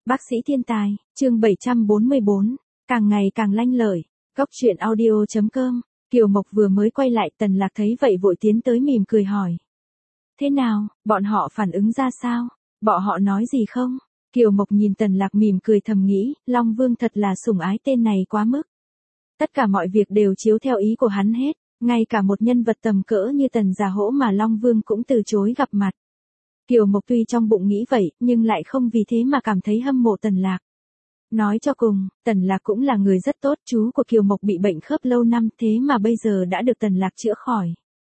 Bác sĩ thiên tài, chương 744, càng ngày càng lanh lợi. Góc truyện audio.com. Kiều Mộc vừa mới quay lại, Tần Lạc thấy vậy vội tiến tới mỉm cười hỏi. Thế nào, bọn họ phản ứng ra sao? Bọn họ nói gì không? Kiều Mộc nhìn Tần Lạc mỉm cười thầm nghĩ, Long Vương thật là sủng ái tên này quá mức. Tất cả mọi việc đều chiếu theo ý của hắn hết, ngay cả một nhân vật tầm cỡ như Tần Giả Hỗ mà Long Vương cũng từ chối gặp mặt. Kiều Mộc tuy trong bụng nghĩ vậy, nhưng lại không vì thế mà cảm thấy hâm mộ Tần Lạc. Nói cho cùng, Tần Lạc cũng là người rất tốt, chú của Kiều Mộc bị bệnh khớp lâu năm thế mà bây giờ đã được Tần Lạc chữa khỏi.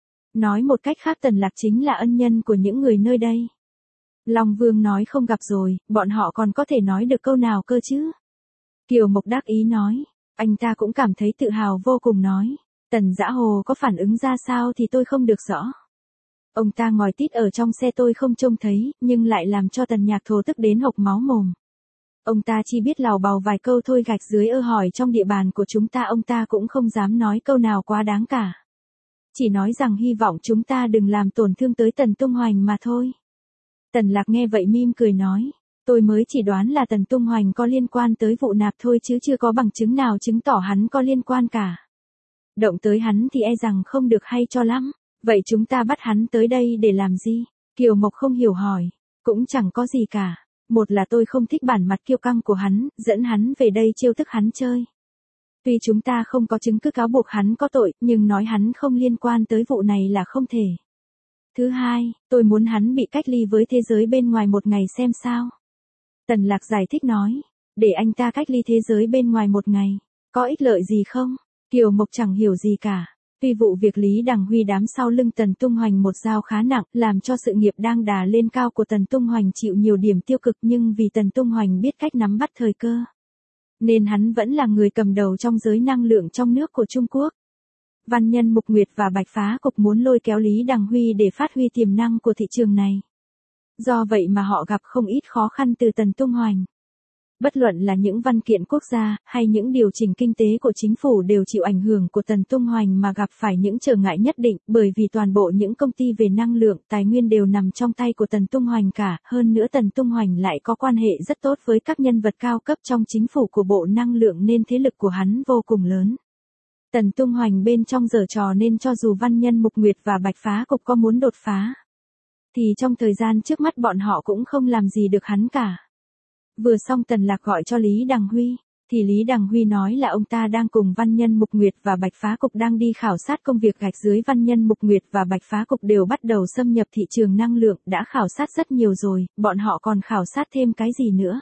Nói một cách khác, Tần Lạc chính là ân nhân của những người nơi đây. Long Vương nói không gặp rồi, bọn họ còn có thể nói được câu nào cơ chứ? Kiều Mộc đắc ý nói, anh ta cũng cảm thấy tự hào vô cùng nói. Tần Dã Hồ có phản ứng ra sao thì tôi không được rõ. Ông ta ngồi tít ở trong xe tôi không trông thấy, nhưng lại làm cho Tần Nhạc Thổ tức đến hộc máu mồm. Ông ta chỉ biết lào bào vài câu thôi, gạch dưới hỏi trong địa bàn của chúng ta ông ta cũng không dám nói câu nào quá đáng cả. Chỉ nói rằng hy vọng chúng ta đừng làm tổn thương tới Tần Tung Hoành mà thôi. Tần Lạc nghe vậy mỉm cười nói, tôi mới chỉ đoán là Tần Tung Hoành có liên quan tới vụ nạp thôi chứ chưa có bằng chứng nào chứng tỏ hắn có liên quan cả. Động tới hắn thì e rằng không được hay cho lắm. Vậy chúng ta bắt hắn tới đây để làm gì? Kiều Mộc không hiểu hỏi. Cũng chẳng có gì cả. Một là tôi không thích bản mặt kiêu căng của hắn, dẫn hắn về đây trêu tức hắn chơi. Tuy chúng ta không có chứng cứ cáo buộc hắn có tội, nhưng nói hắn không liên quan tới vụ này là không thể. Thứ hai, tôi muốn hắn bị cách ly với thế giới bên ngoài một ngày xem sao. Tần Lạc giải thích nói, để anh ta cách ly thế giới bên ngoài một ngày, có ích lợi gì không? Kiều Mộc chẳng hiểu gì cả. Tuy vụ việc Lý Đằng Huy đám sau lưng Tần Tung Hoành một dao khá nặng, làm cho sự nghiệp đang đà lên cao của Tần Tung Hoành chịu nhiều điểm tiêu cực, nhưng vì Tần Tung Hoành biết cách nắm bắt thời cơ, nên hắn vẫn là người cầm đầu trong giới năng lượng trong nước của Trung Quốc. Văn Nhân Mục Nguyệt và Bạch Phá Cục muốn lôi kéo Lý Đằng Huy để phát huy tiềm năng của thị trường này. Do vậy mà họ gặp không ít khó khăn từ Tần Tung Hoành. Bất luận là những văn kiện quốc gia, hay những điều chỉnh kinh tế của chính phủ đều chịu ảnh hưởng của Tần Tung Hoành mà gặp phải những trở ngại nhất định, bởi vì toàn bộ những công ty về năng lượng, tài nguyên đều nằm trong tay của Tần Tung Hoành cả, hơn nữa Tần Tung Hoành lại có quan hệ rất tốt với các nhân vật cao cấp trong chính phủ của Bộ Năng lượng nên thế lực của hắn vô cùng lớn. Tần Tung Hoành bên trong giở trò nên cho dù Văn Nhân Mục Nguyệt và Bạch Phá Cục có muốn đột phá, thì trong thời gian trước mắt bọn họ cũng không làm gì được hắn cả. Vừa xong Tần Lạc gọi cho Lý Đằng Huy, thì Lý Đằng Huy nói là ông ta đang cùng Văn Nhân Mục Nguyệt và Bạch Phá Cục đang đi khảo sát công việc gạch dưới. Văn Nhân Mục Nguyệt và Bạch Phá Cục đều bắt đầu xâm nhập thị trường năng lượng, đã khảo sát rất nhiều rồi, bọn họ còn khảo sát thêm cái gì nữa.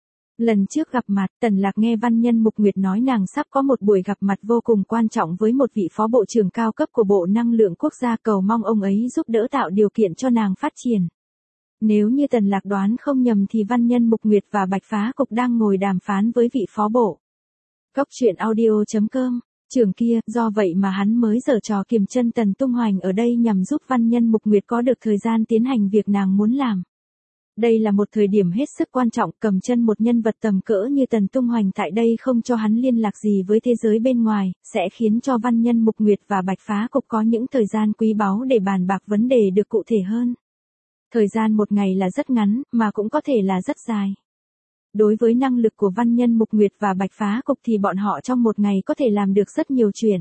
Lần trước gặp mặt, Tần Lạc nghe Văn Nhân Mục Nguyệt nói nàng sắp có một buổi gặp mặt vô cùng quan trọng với một vị phó bộ trưởng cao cấp của Bộ Năng lượng Quốc gia, cầu mong ông ấy giúp đỡ tạo điều kiện cho nàng phát triển. Nếu như Tần Lạc đoán không nhầm thì Văn Nhân Mục Nguyệt và Bạch Phá Cục đang ngồi đàm phán với vị phó bộ. Góc truyện audio.com. Trưởng kia, do vậy mà hắn mới giở trò kiềm chân Tần Tung Hoành ở đây nhằm giúp Văn Nhân Mục Nguyệt có được thời gian tiến hành việc nàng muốn làm. Đây là một thời điểm hết sức quan trọng, cầm chân một nhân vật tầm cỡ như Tần Tung Hoành tại đây không cho hắn liên lạc gì với thế giới bên ngoài, sẽ khiến cho Văn Nhân Mục Nguyệt và Bạch Phá Cục có những thời gian quý báu để bàn bạc vấn đề được cụ thể hơn. Thời gian một ngày là rất ngắn, mà cũng có thể là rất dài. Đối với năng lực của Văn Nhân Mục Nguyệt và Bạch Phá Cục thì bọn họ trong một ngày có thể làm được rất nhiều chuyện.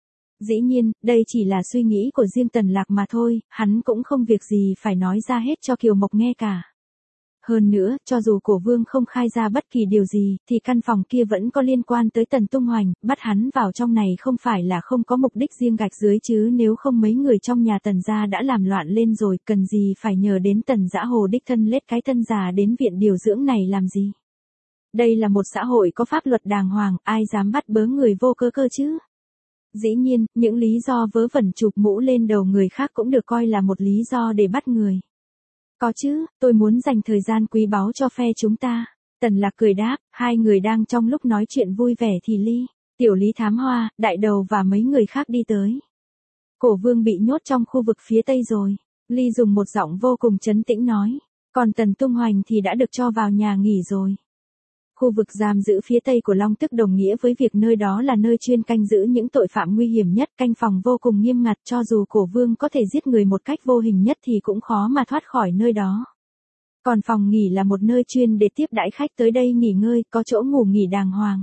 Dĩ nhiên, đây chỉ là suy nghĩ của riêng Tần Lạc mà thôi, hắn cũng không việc gì phải nói ra hết cho Kiều Mộc nghe cả. Hơn nữa, cho dù Cổ Vương không khai ra bất kỳ điều gì, thì căn phòng kia vẫn có liên quan tới Tần Tung Hoành, bắt hắn vào trong này không phải là không có mục đích riêng gạch dưới chứ, nếu không mấy người trong nhà Tần gia đã làm loạn lên rồi, cần gì phải nhờ đến Tần Dã Hồ đích thân lết cái thân già đến viện điều dưỡng này làm gì. Đây là một xã hội có pháp luật đàng hoàng, ai dám bắt bớ người vô cơ cơ chứ. Dĩ nhiên, những lý do vớ vẩn chụp mũ lên đầu người khác cũng được coi là một lý do để bắt người. Có chứ, tôi muốn dành thời gian quý báu cho phe chúng ta. Tần Lạc cười đáp, hai người đang trong lúc nói chuyện vui vẻ thì Tiểu Lý Thám Hoa, Đại Đầu và mấy người khác đi tới. Cổ Vương bị nhốt trong khu vực phía tây rồi. Ly dùng một giọng vô cùng trấn tĩnh nói. Còn Tần Tung Hoành thì đã được cho vào nhà nghỉ rồi. Khu vực giam giữ phía tây của Long Tức đồng nghĩa với việc nơi đó là nơi chuyên canh giữ những tội phạm nguy hiểm nhất, canh phòng vô cùng nghiêm ngặt, cho dù Cổ Vương có thể giết người một cách vô hình nhất thì cũng khó mà thoát khỏi nơi đó. Còn phòng nghỉ là một nơi chuyên để tiếp đãi khách tới đây nghỉ ngơi, có chỗ ngủ nghỉ đàng hoàng.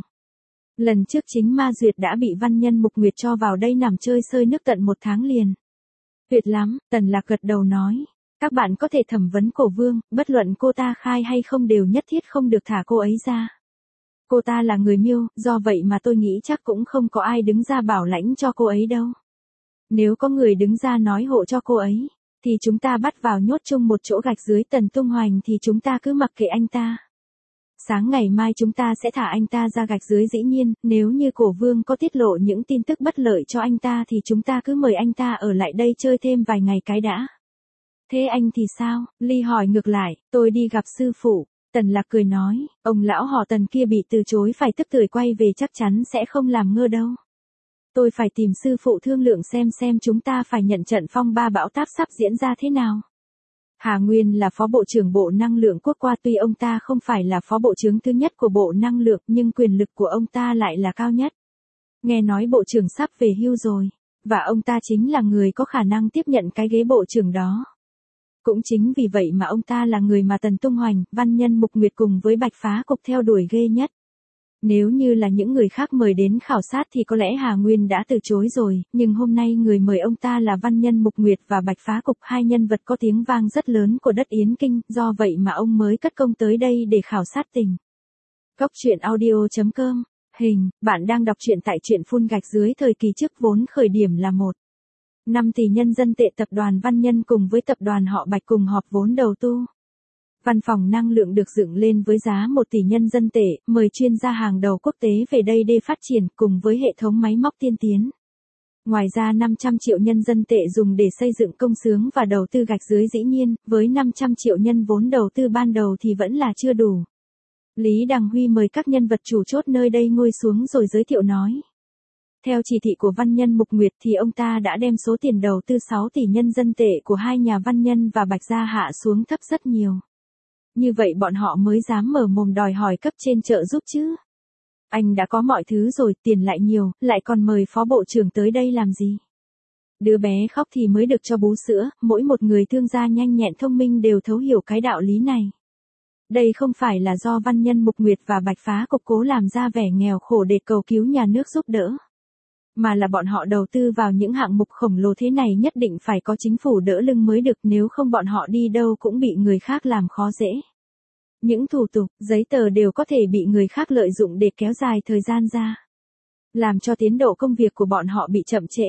Lần trước chính Ma Duyệt đã bị Văn Nhân Mục Nguyệt cho vào đây nằm chơi sơi nước tận 1 tháng liền. Tuyệt lắm, Tần Lạc gật đầu nói. Các bạn có thể thẩm vấn Cổ Vương, bất luận cô ta khai hay không đều nhất thiết không được thả cô ấy ra. Cô ta là người Miêu, do vậy mà tôi nghĩ chắc cũng không có ai đứng ra bảo lãnh cho cô ấy đâu. Nếu có người đứng ra nói hộ cho cô ấy, thì chúng ta bắt vào nhốt chung một chỗ gạch dưới Tần Tung Hoành thì chúng ta cứ mặc kệ anh ta. Sáng ngày mai chúng ta sẽ thả anh ta ra gạch dưới, dĩ nhiên, nếu như Cổ Vương có tiết lộ những tin tức bất lợi cho anh ta thì chúng ta cứ mời anh ta ở lại đây chơi thêm vài ngày cái đã. Thế anh thì sao? Ly hỏi ngược lại, tôi đi gặp sư phụ. Tần Lạc cười nói, ông lão họ Tần kia bị từ chối phải tức tưởi quay về chắc chắn sẽ không làm ngơ đâu. Tôi phải tìm sư phụ thương lượng xem chúng ta phải nhận trận phong ba bão táp sắp diễn ra thế nào. Hà Nguyên là phó bộ trưởng Bộ Năng lượng Quốc qua, tuy ông ta không phải là phó bộ trưởng thứ nhất của Bộ Năng lượng nhưng quyền lực của ông ta lại là cao nhất. Nghe nói bộ trưởng sắp về hưu rồi, và ông ta chính là người có khả năng tiếp nhận cái ghế bộ trưởng đó. Cũng chính vì vậy mà ông ta là người mà Tần Tung Hoành, Văn Nhân Mục Nguyệt cùng với Bạch Phá Cục theo đuổi ghê nhất. Nếu như là những người khác mời đến khảo sát thì có lẽ Hà Nguyên đã từ chối rồi, nhưng hôm nay người mời ông ta là Văn Nhân Mục Nguyệt và Bạch Phá Cục, hai nhân vật có tiếng vang rất lớn của đất Yến Kinh, do vậy mà ông mới cất công tới đây để khảo sát tình. Góc truyện audio.com. Hình, bạn đang đọc truyện tại truyện phun gạch dưới thời kỳ trước, vốn khởi điểm là 1,5 tỷ nhân dân tệ. Tập đoàn Văn Nhân cùng với tập đoàn họ Bạch cùng họp vốn đầu tư. Văn phòng năng lượng được dựng lên với giá 1 tỷ nhân dân tệ, mời chuyên gia hàng đầu quốc tế về đây để phát triển cùng với hệ thống máy móc tiên tiến. Ngoài ra 500 triệu nhân dân tệ dùng để xây dựng công xưởng và đầu tư gạch dưới, dĩ nhiên, với 500 triệu nhân vốn đầu tư ban đầu thì vẫn là chưa đủ. Lý Đằng Huy mời các nhân vật chủ chốt nơi đây ngồi xuống rồi giới thiệu nói. Theo chỉ thị của Văn Nhân Mục Nguyệt thì ông ta đã đem số tiền đầu tư 6 tỷ nhân dân tệ của hai nhà Văn Nhân và Bạch gia hạ xuống thấp rất nhiều. Như vậy bọn họ mới dám mở mồm đòi hỏi cấp trên trợ giúp chứ. Anh đã có mọi thứ rồi, tiền lại nhiều, lại còn mời phó bộ trưởng tới đây làm gì? Đứa bé khóc thì mới được cho bú sữa, mỗi một người thương gia nhanh nhẹn thông minh đều thấu hiểu cái đạo lý này. Đây không phải là do Văn Nhân Mục Nguyệt và Bạch Phá Cục cố làm ra vẻ nghèo khổ để cầu cứu nhà nước giúp đỡ. Mà là bọn họ đầu tư vào những hạng mục khổng lồ thế này nhất định phải có chính phủ đỡ lưng mới được, nếu không bọn họ đi đâu cũng bị người khác làm khó dễ. Những thủ tục, giấy tờ đều có thể bị người khác lợi dụng để kéo dài thời gian ra. Làm cho tiến độ công việc của bọn họ bị chậm trễ.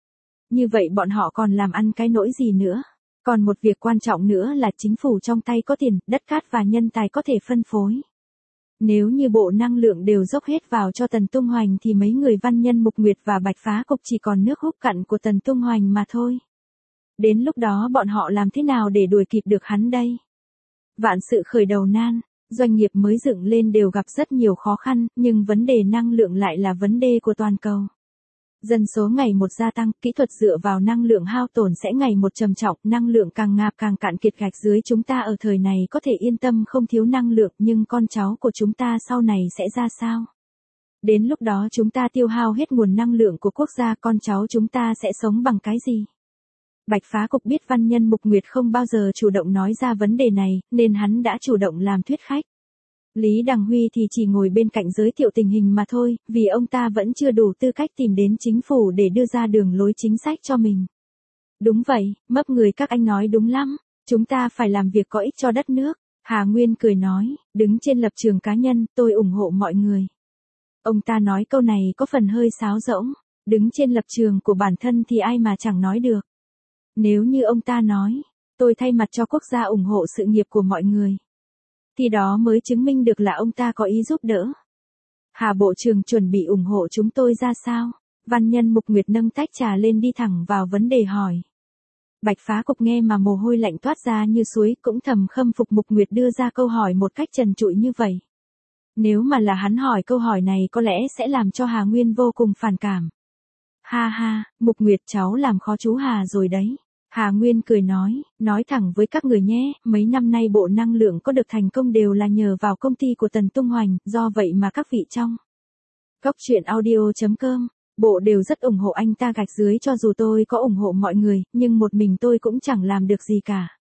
Như vậy bọn họ còn làm ăn cái nỗi gì nữa. Còn một việc quan trọng nữa là chính phủ trong tay có tiền, đất cát và nhân tài có thể phân phối. Nếu như Bộ Năng lượng đều dốc hết vào cho Tần Tung Hoành thì mấy người Văn Nhân Mục Nguyệt và Bạch Phá Cục chỉ còn nước húp cặn của Tần Tung Hoành mà thôi. Đến lúc đó bọn họ làm thế nào để đuổi kịp được hắn đây? Vạn sự khởi đầu nan, doanh nghiệp mới dựng lên đều gặp rất nhiều khó khăn, nhưng vấn đề năng lượng lại là vấn đề của toàn cầu. Dân số ngày một gia tăng, kỹ thuật dựa vào năng lượng hao tổn sẽ ngày một trầm trọng, năng lượng càng ngạp càng cạn kiệt. Gạch dưới chúng ta ở thời này có thể yên tâm không thiếu năng lượng, nhưng con cháu của chúng ta sau này sẽ ra sao? Đến lúc đó chúng ta tiêu hao hết nguồn năng lượng của quốc gia, con cháu chúng ta sẽ sống bằng cái gì? Bạch Phá Cục biết Văn Nhân Mục Nguyệt không bao giờ chủ động nói ra vấn đề này, nên hắn đã chủ động làm thuyết khách. Lý Đằng Huy thì chỉ ngồi bên cạnh giới thiệu tình hình mà thôi, vì ông ta vẫn chưa đủ tư cách tìm đến chính phủ để đưa ra đường lối chính sách cho mình. Đúng vậy, mấp người các anh nói đúng lắm, chúng ta phải làm việc có ích cho đất nước. Hà Nguyên cười nói, đứng trên lập trường cá nhân, tôi ủng hộ mọi người. Ông ta nói câu này có phần hơi sáo rỗng, đứng trên lập trường của bản thân thì ai mà chẳng nói được. Nếu như ông ta nói, tôi thay mặt cho quốc gia ủng hộ sự nghiệp của mọi người, thì đó mới chứng minh được là ông ta có ý giúp đỡ. Hà Bộ trưởng chuẩn bị ủng hộ chúng tôi ra sao? Văn Nhân Mục Nguyệt nâng tách trà lên đi thẳng vào vấn đề hỏi. Bạch Phá Cục nghe mà mồ hôi lạnh toát ra như suối, cũng thầm khâm phục Mục Nguyệt đưa ra câu hỏi một cách trần trụi như vậy. Nếu mà là hắn hỏi câu hỏi này có lẽ sẽ làm cho Hà Nguyên vô cùng phản cảm. Ha ha, Mục Nguyệt cháu làm khó chú Hà rồi đấy. Hà Nguyên cười nói thẳng với các người nhé, mấy năm nay Bộ Năng lượng có được thành công đều là nhờ vào công ty của Tần Tung Hoành, do vậy mà các vị trong Góc truyện audio.com, Bộ đều rất ủng hộ anh ta. Gạch dưới cho dù tôi có ủng hộ mọi người, nhưng một mình tôi cũng chẳng làm được gì cả.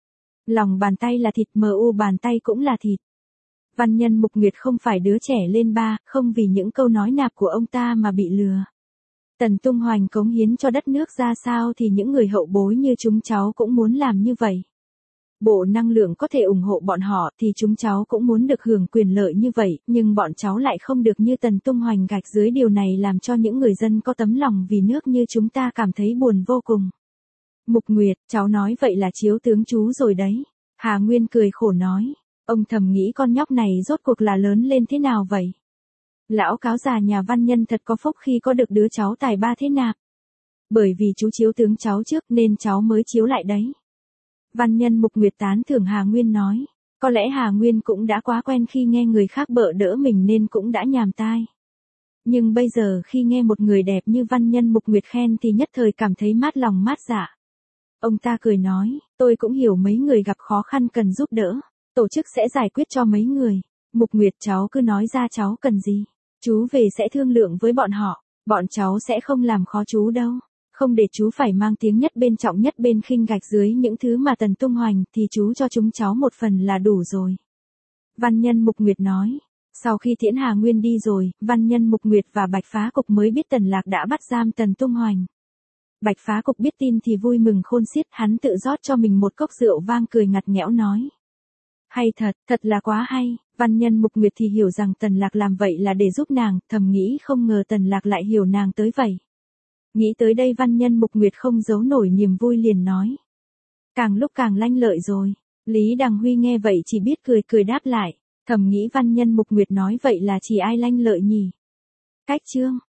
Lòng bàn tay là thịt, mu bàn tay cũng là thịt. Văn nhân Mục Nguyệt không phải đứa trẻ lên ba, không vì những câu nói nạp của ông ta mà bị lừa. Tần Tung Hoành cống hiến cho đất nước ra sao thì những người hậu bối như chúng cháu cũng muốn làm như vậy. Bộ năng lượng có thể ủng hộ bọn họ thì chúng cháu cũng muốn được hưởng quyền lợi như vậy, nhưng bọn cháu lại không được như Tần Tung Hoành gạch dưới, điều này làm cho những người dân có tấm lòng vì nước như chúng ta cảm thấy buồn vô cùng. Mục Nguyệt, cháu nói vậy là chiếu tướng chú rồi đấy. Hà Nguyên cười khổ nói. Ông thầm nghĩ con nhóc này rốt cuộc là lớn lên thế nào vậy? Lão cáo già nhà văn nhân thật có phúc khi có được đứa cháu tài ba thế nạp. Bởi vì chú chiếu tướng cháu trước nên cháu mới chiếu lại đấy. Văn nhân Mục Nguyệt tán thưởng Hà Nguyên nói. Có lẽ Hà Nguyên cũng đã quá quen khi nghe người khác bợ đỡ mình nên cũng đã nhàm tai. Nhưng bây giờ khi nghe một người đẹp như văn nhân Mục Nguyệt khen thì nhất thời cảm thấy mát lòng mát dạ. Ông ta cười nói, tôi cũng hiểu mấy người gặp khó khăn cần giúp đỡ. Tổ chức sẽ giải quyết cho mấy người. Mục Nguyệt, cháu cứ nói ra cháu cần gì. Chú về sẽ thương lượng với bọn họ. Bọn cháu sẽ không làm khó chú đâu. Không để chú phải mang tiếng nhất bên trọng nhất bên khinh gạch dưới những thứ mà Tần Tung Hoành thì chú cho chúng cháu một phần là đủ rồi. Văn nhân Mục Nguyệt nói. Sau khi tiễn Hà Nguyên đi rồi, văn nhân Mục Nguyệt và Bạch Phá Cục mới biết Tần Lạc đã bắt giam Tần Tung Hoành. Bạch Phá Cục biết tin thì vui mừng khôn xiết, hắn tự rót cho mình một cốc rượu vang cười ngặt nghẽo nói. Hay thật, thật là quá hay. Văn nhân Mục Nguyệt thì hiểu rằng Tần Lạc làm vậy là để giúp nàng, thầm nghĩ không ngờ Tần Lạc lại hiểu nàng tới vậy. Nghĩ tới đây văn nhân Mục Nguyệt không giấu nổi niềm vui liền nói. Càng lúc càng lanh lợi rồi. Lý Đằng Huy nghe vậy chỉ biết cười cười đáp lại. Thầm nghĩ văn nhân Mục Nguyệt nói vậy là chỉ ai lanh lợi nhỉ? Cách chương